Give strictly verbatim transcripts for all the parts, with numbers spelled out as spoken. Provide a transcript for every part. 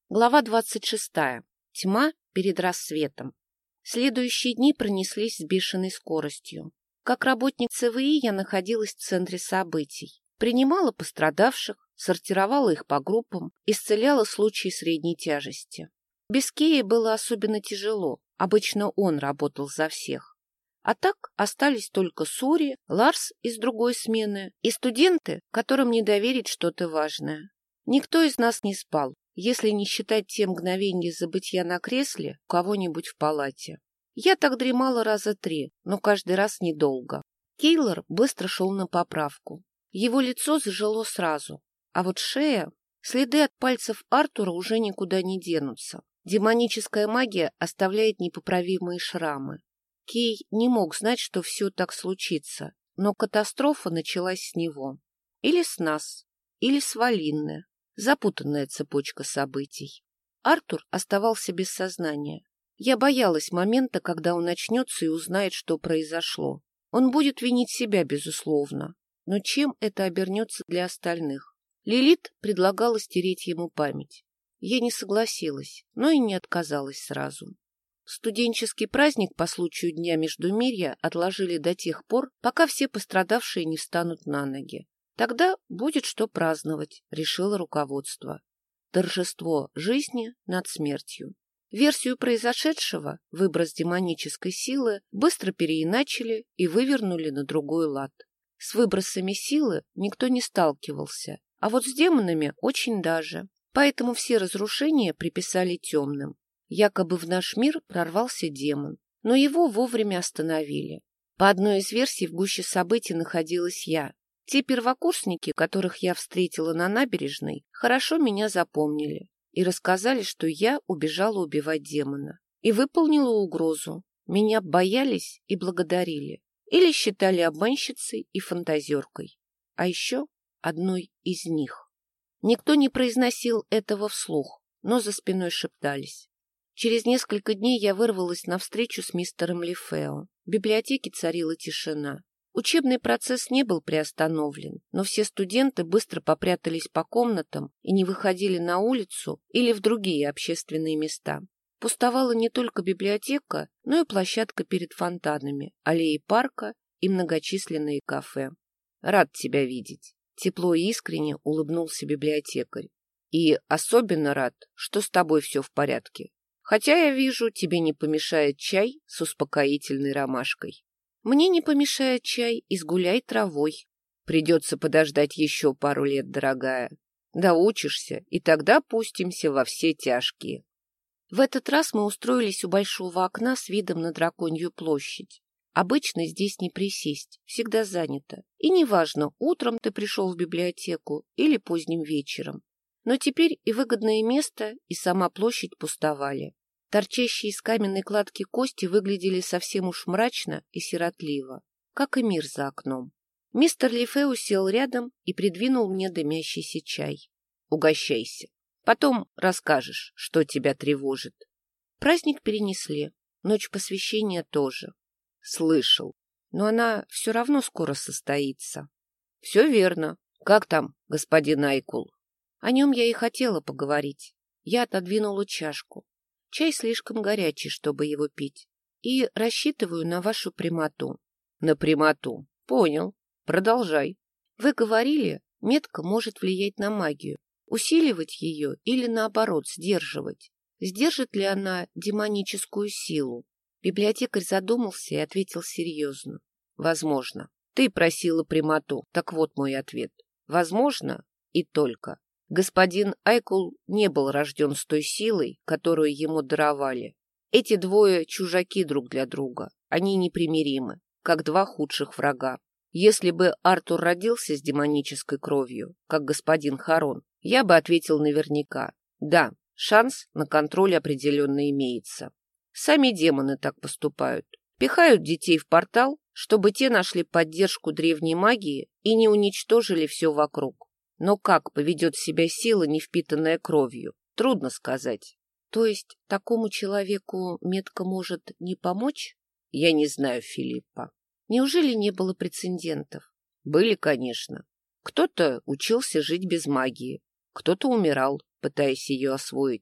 Глава двадцать шестая. Тьма перед рассветом. Следующие дни пронеслись с бешеной скоростью. Как работник ЦВИ я находилась в центре событий. Принимала пострадавших, сортировала их по группам, исцеляла случаи средней тяжести. Без Кеи было особенно тяжело, обычно он работал за всех. А так остались только Сури, Ларс из другой смены и студенты, которым не доверить что-то важное. Никто из нас не спал, если не считать те мгновения забытья на кресле у кого-нибудь в палате. Я так дремала раза три, но каждый раз недолго. Кейлор быстро шел на поправку. Его лицо зажило сразу, а вот шея... Следы от пальцев Артура уже никуда не денутся. Демоническая магия оставляет непоправимые шрамы. Кей не мог знать, что все так случится, но катастрофа началась с него. Или с нас, или с Валинны. Запутанная цепочка событий. Артур оставался без сознания. Я боялась момента, когда он очнется и узнает, что произошло. Он будет винить себя, безусловно. Но чем это обернется для остальных? Лилит предлагала стереть ему память. Я не согласилась, но и не отказалась сразу. Студенческий праздник по случаю Дня Междумирья отложили до тех пор, пока все пострадавшие не встанут на ноги. Тогда будет что праздновать, решило руководство. Торжество жизни над смертью. Версию произошедшего, выброс демонической силы, быстро переиначили и вывернули на другой лад. С выбросами силы никто не сталкивался, а вот с демонами очень даже. Поэтому все разрушения приписали темным. Якобы в наш мир прорвался демон, но его вовремя остановили. По одной из версий в гуще событий находилась я. Те первокурсники, которых я встретила на набережной, хорошо меня запомнили и рассказали, что я убежала убивать демона и выполнила угрозу. Меня боялись и благодарили, или считали обманщицей и фантазеркой, а еще одной из них. Никто не произносил этого вслух, но за спиной шептались. Через несколько дней я вырвалась на встречу с мистером Лифео. В библиотеке царила тишина. Учебный процесс не был приостановлен, но все студенты быстро попрятались по комнатам и не выходили на улицу или в другие общественные места. Пустовала не только библиотека, но и площадка перед фонтанами, аллеи парка и многочисленные кафе. «Рад тебя видеть», — тепло и искренне улыбнулся библиотекарь. «И особенно рад, что с тобой все в порядке. Хотя, я вижу, тебе не помешает чай с успокоительной ромашкой». «Мне не помешает чай и с гуляй травой». «Придется подождать еще пару лет, дорогая. Доучишься, и тогда пустимся во все тяжкие». В этот раз мы устроились у большого окна с видом на Драконью площадь. Обычно здесь не присесть, всегда занято. И неважно, утром ты пришел в библиотеку или поздним вечером. Но теперь и выгодное место, и сама площадь пустовали. Торчащие из каменной кладки кости выглядели совсем уж мрачно и сиротливо, как и мир за окном. Мистер Лифео сел рядом и придвинул мне дымящийся чай. «Угощайся. Потом расскажешь, что тебя тревожит». Праздник перенесли, ночь посвящения тоже. «Слышал. Но она все равно скоро состоится». «Все верно. Как там, господин Айкул?» О нем я и хотела поговорить. Я отодвинула чашку. Чай слишком горячий, чтобы его пить. И рассчитываю на вашу прямоту. На прямоту. Понял. Продолжай. Вы говорили, метка может влиять на магию. Усиливать ее или, наоборот, сдерживать. Сдержит ли она демоническую силу? Библиотекарь задумался и ответил серьезно. Возможно. Ты просила прямоту. Так вот мой ответ. Возможно и только. Господин Айкул не был рожден с той силой, которую ему даровали. Эти двое чужаки друг для друга. Они непримиримы, как два худших врага. Если бы Артур родился с демонической кровью, как господин Харон, я бы ответил наверняка. Да, шанс на контроль определенно имеется. Сами демоны так поступают. Пихают детей в портал, чтобы те нашли поддержку древней магии и не уничтожили все вокруг. Но как поведет себя сила, не впитанная кровью, трудно сказать. То есть такому человеку метка может не помочь? Я не знаю, Филиппа. Неужели не было прецедентов? Были, конечно. Кто-то учился жить без магии, кто-то умирал, пытаясь ее освоить.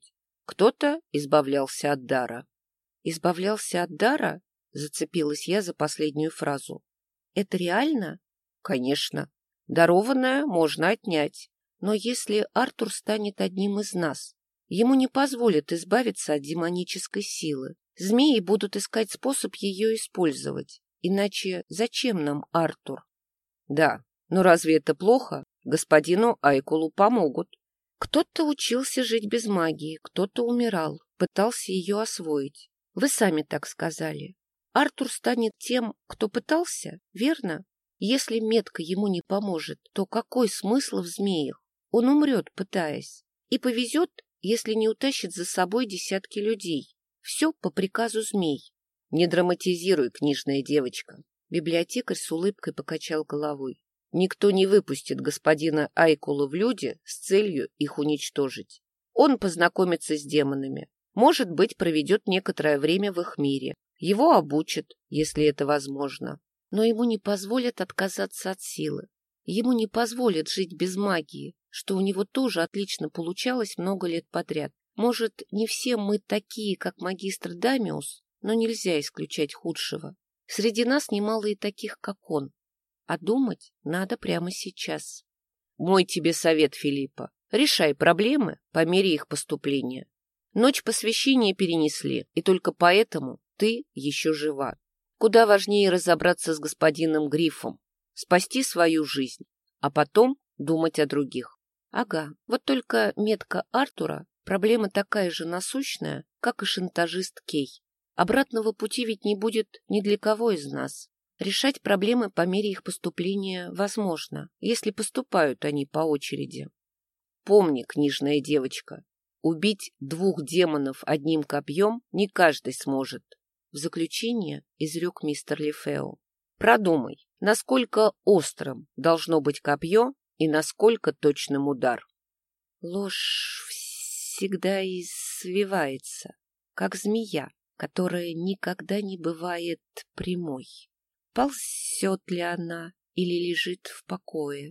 Кто-то избавлялся от дара. Избавлялся от дара? Зацепилась я за последнюю фразу. Это реально? Конечно. Дарованное можно отнять. Но если Артур станет одним из нас, ему не позволят избавиться от демонической силы. Змеи будут искать способ ее использовать. Иначе зачем нам Артур? Да, но разве это плохо? Господину Айкулу помогут. Кто-то учился жить без магии, кто-то умирал, пытался ее освоить. Вы сами так сказали. Артур станет тем, кто пытался, верно? Если метка ему не поможет, то какой смысл в змеях? Он умрет, пытаясь. И повезет, если не утащит за собой десятки людей. Все по приказу змей. Не драматизируй, книжная девочка. Библиотекарь с улыбкой покачал головой. Никто не выпустит господина Айкула в люди с целью их уничтожить. Он познакомится с демонами. Может быть, проведет некоторое время в их мире. Его обучат, если это возможно. Но ему не позволят отказаться от силы. Ему не позволят жить без магии, что у него тоже отлично получалось много лет подряд. Может, не все мы такие, как магистр Дамиус, но нельзя исключать худшего. Среди нас немало и таких, как он. А думать надо прямо сейчас. Мой тебе совет, Филиппа. Решай проблемы по мере их поступления. Ночь посвящения перенесли, и только поэтому ты еще жива. Куда важнее разобраться с господином Грифом, спасти свою жизнь, а потом думать о других. Ага, вот только метка Артура — проблема такая же насущная, как и шантажист Кей. Обратного пути ведь не будет ни для кого из нас. Решать проблемы по мере их поступления возможно, если поступают они по очереди. Помни, книжная девочка, убить двух демонов одним копьем не каждый сможет. В заключение изрек мистер Лефео. Продумай, насколько острым должно быть копье и насколько точным удар. Ложь всегда извивается, как змея, которая никогда не бывает прямой. Ползет ли она или лежит в покое?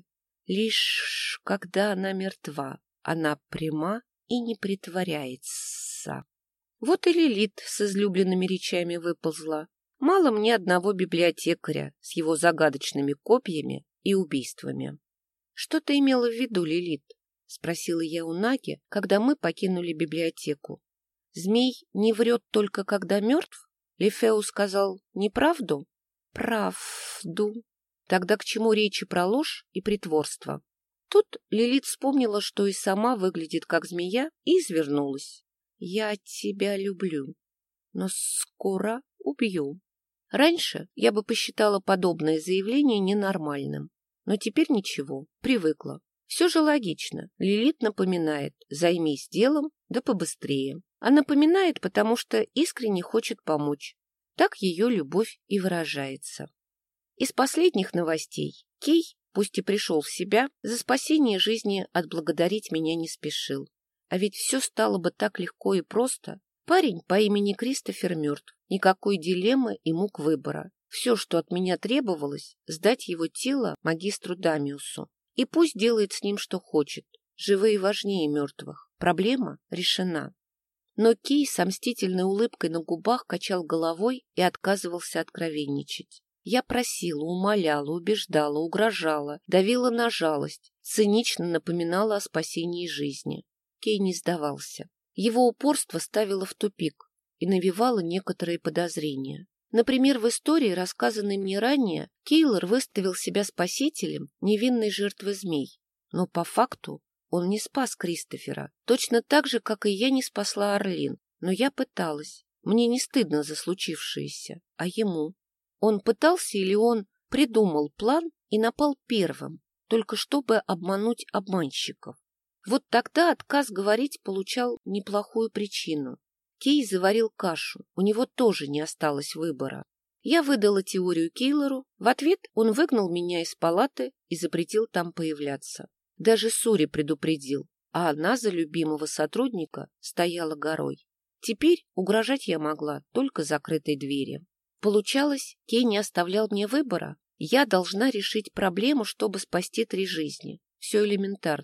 Лишь когда она мертва, она пряма и не притворяется. Вот и Лилит с излюбленными речами выползла. Мало мне одного библиотекаря с его загадочными копьями и убийствами. — Что ты имела в виду, Лилит? — спросила я у Наги, когда мы покинули библиотеку. — Змей не врет только когда мертв? Лефео сказал неправду? — Правду. Тогда к чему речи про ложь и притворство? Тут Лилит вспомнила, что и сама выглядит как змея, и извернулась. Я тебя люблю, но скоро убью. Раньше я бы посчитала подобное заявление ненормальным, но теперь ничего, привыкла. Все же логично. Лилит напоминает: займись делом, да побыстрее. А напоминает, потому что искренне хочет помочь. Так ее любовь и выражается. Из последних новостей Кей, пусть и пришел в себя, за спасение жизни отблагодарить меня не спешил. А ведь все стало бы так легко и просто. Парень по имени Кристофер мертв. Никакой дилеммы и мук выбора. Все, что от меня требовалось, сдать его тело магистру Дамиусу. И пусть делает с ним, что хочет. Живые важнее мертвых. Проблема решена. Но Кей с мстительной улыбкой на губах качал головой и отказывался откровенничать. Я просила, умоляла, убеждала, угрожала, давила на жалость, цинично напоминала о спасении жизни. Кей не сдавался. Его упорство ставило в тупик и навевало некоторые подозрения. Например, в истории, рассказанной мне ранее, Кейлор выставил себя спасителем невинной жертвы змей. Но по факту он не спас Кристофера, точно так же, как и я не спасла Орлин. Но я пыталась. Мне не стыдно за случившееся, а ему. Он пытался или он придумал план и напал первым, только чтобы обмануть обманщиков. Вот тогда отказ говорить получал неплохую причину. Кей заварил кашу, у него тоже не осталось выбора. Я выдала теорию Кейлору, в ответ он выгнал меня из палаты и запретил там появляться. Даже Сури предупредил, а она за любимого сотрудника стояла горой. Теперь угрожать я могла только закрытой двери. Получалось, Кей не оставлял мне выбора. Я должна решить проблему, чтобы спасти три жизни. Все элементарно.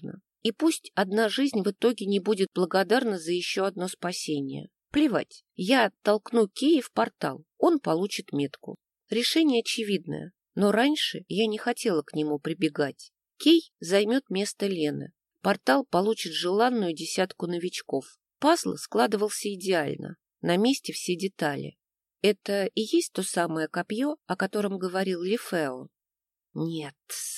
И пусть одна жизнь в итоге не будет благодарна за еще одно спасение. Плевать, я толкну Кея в портал, он получит метку. Решение очевидное, но раньше я не хотела к нему прибегать. Кей займет место Лены. Портал получит желанную десятку новичков. Пазл складывался идеально, на месте все детали. Это и есть то самое копье, о котором говорил Лефео? Нет.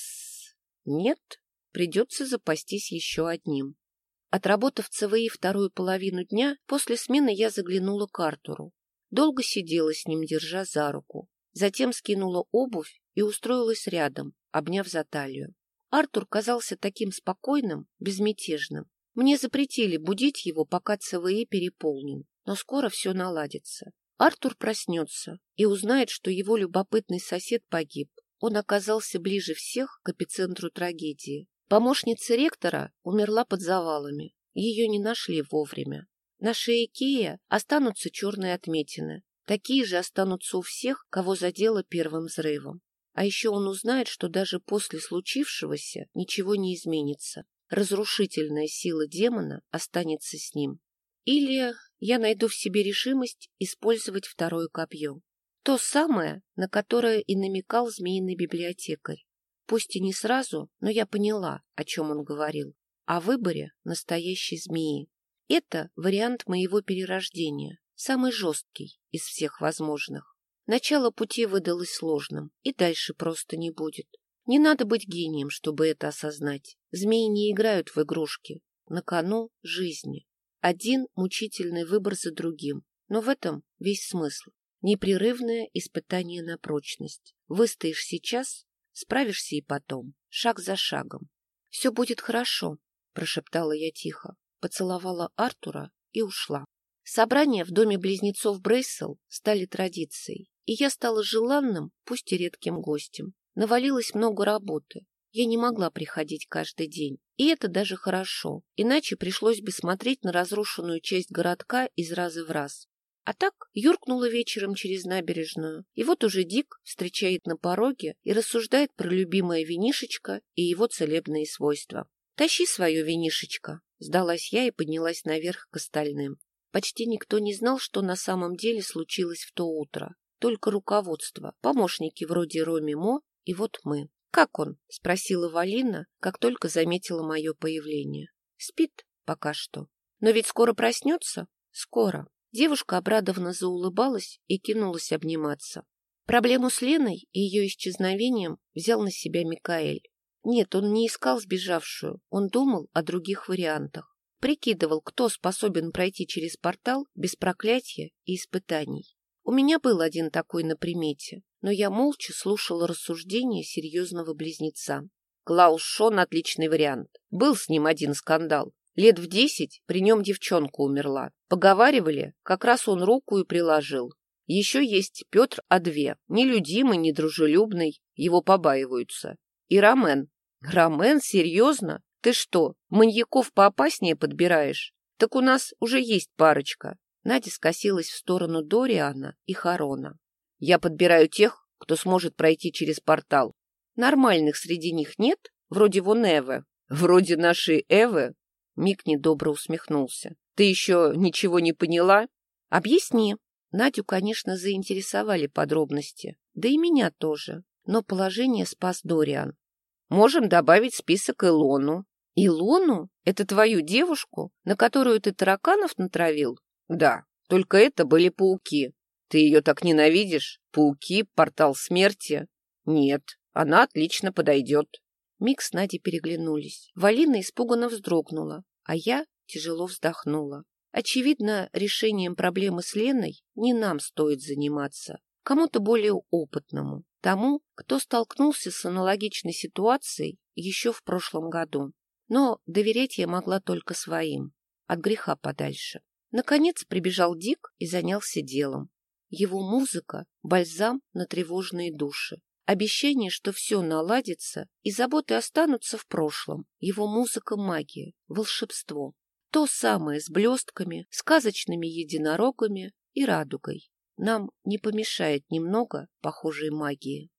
Нет, придется запастись еще одним. Отработав ЦВИ вторую половину дня, после смены я заглянула к Артуру. Долго сидела с ним, держа за руку. Затем скинула обувь и устроилась рядом, обняв за талию. Артур казался таким спокойным, безмятежным. Мне запретили будить его, пока ЦВИ переполнен, но скоро все наладится. Артур проснется и узнает, что его любопытный сосед погиб. Он оказался ближе всех к эпицентру трагедии. Помощница ректора умерла под завалами. Ее не нашли вовремя. На шее Кея останутся черные отметины. Такие же останутся у всех, кого задело первым взрывом. А еще он узнает, что даже после случившегося ничего не изменится. Разрушительная сила демона останется с ним. Или я найду в себе решимость использовать второе копье. То самое, на которое и намекал змеиный библиотекарь. Пусть и не сразу, но я поняла, о чем он говорил. О выборе настоящей змеи. Это вариант моего перерождения, самый жесткий из всех возможных. Начало пути выдалось сложным, и дальше просто не будет. Не надо быть гением, чтобы это осознать. Змеи не играют в игрушки. На кону жизни. Один мучительный выбор за другим. Но в этом весь смысл. Непрерывное испытание на прочность. Выстоишь сейчас, справишься и потом, шаг за шагом. — Все будет хорошо, — прошептала я тихо, поцеловала Артура и ушла. Собрания в доме близнецов Брейсел стали традицией, и я стала желанным, пусть и редким гостем. Навалилось много работы. Я не могла приходить каждый день. И это даже хорошо, иначе пришлось бы смотреть на разрушенную часть городка из раза в раз. А так юркнула вечером через набережную, и вот уже Дик встречает на пороге и рассуждает про любимое винишечко и его целебные свойства. «Тащи свое винишечко», — сдалась я и поднялась наверх к остальным. Почти никто не знал, что на самом деле случилось в то утро. Только руководство, помощники вроде Роми Мо и вот мы. «Как он?» — спросила Валина, как только заметила мое появление. «Спит пока что. Но ведь скоро проснется?» «Скоро». Девушка обрадованно заулыбалась и кинулась обниматься. Проблему с Леной и ее исчезновением взял на себя Микаэль. Нет, он не искал сбежавшую, он думал о других вариантах. Прикидывал, кто способен пройти через портал без проклятия и испытаний. У меня был один такой на примете, но я молча слушала рассуждения серьезного близнеца. Клаус Шон — отличный вариант. Был с ним один скандал. Лет в десять при нем девчонка умерла. Поговаривали, как раз он руку и приложил. Еще есть Петр Адве, нелюдимый, недружелюбный, его побаиваются. И Ромен. Ромен? Серьезно? Ты что, маньяков поопаснее подбираешь? Так у нас уже есть парочка. Надя скосилась в сторону Дориана и Харона. Я подбираю тех, кто сможет пройти через портал. Нормальных среди них нет? Вроде вон Эвы. Вроде нашей Эвы? Мик недобро усмехнулся. Ты еще ничего не поняла? Объясни. Надю, конечно, заинтересовали подробности. Да и меня тоже. Но положение спас Дориан. Можем добавить в список Илону. Илону? Это твою девушку, на которую ты тараканов натравил? Да, только это были пауки. Ты ее так ненавидишь? Пауки, портал смерти? Нет, она отлично подойдет. Мик с Надей переглянулись. Валина испуганно вздрогнула, а я тяжело вздохнула. Очевидно, решением проблемы с Леной не нам стоит заниматься. Кому-то более опытному. Тому, кто столкнулся с аналогичной ситуацией еще в прошлом году. Но доверять я могла только своим. От греха подальше. Наконец прибежал Дик и занялся делом. Его музыка — бальзам на тревожные души. Обещание, что все наладится и заботы останутся в прошлом. Его музыка — магия, волшебство. То самое с блестками, сказочными единорогами и радугой. Нам не помешает немного похожей магии.